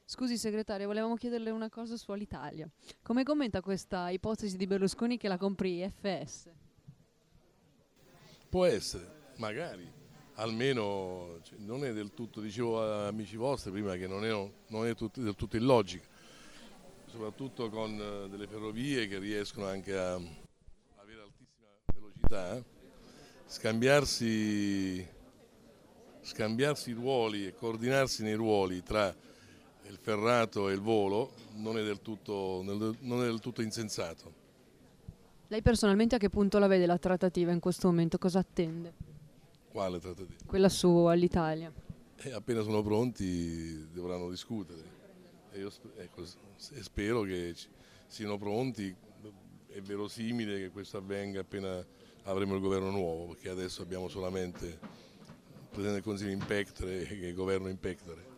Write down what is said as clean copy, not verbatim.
Scusi segretario, volevamo chiederle una cosa su Alitalia. Come commenta questa ipotesi di Berlusconi che la compri IFS? Può essere, magari, almeno non è del tutto, dicevo a amici vostri prima che non è del tutto illogica, soprattutto con delle ferrovie che riescono anche a avere altissima velocità, scambiarsi, scambiarsi i ruoli e coordinarsi nei ruoli tra il ferrato e il volo non è del tutto insensato. Lei personalmente a che punto la vede la trattativa in questo momento? Cosa attende? Quale trattativa? Quella su Alitalia. E appena sono pronti dovranno discutere. E io spero che siano pronti. È verosimile che questo avvenga appena avremo il governo nuovo, perché adesso abbiamo solamente il Presidente del Consiglio in pectore e il governo in pectore.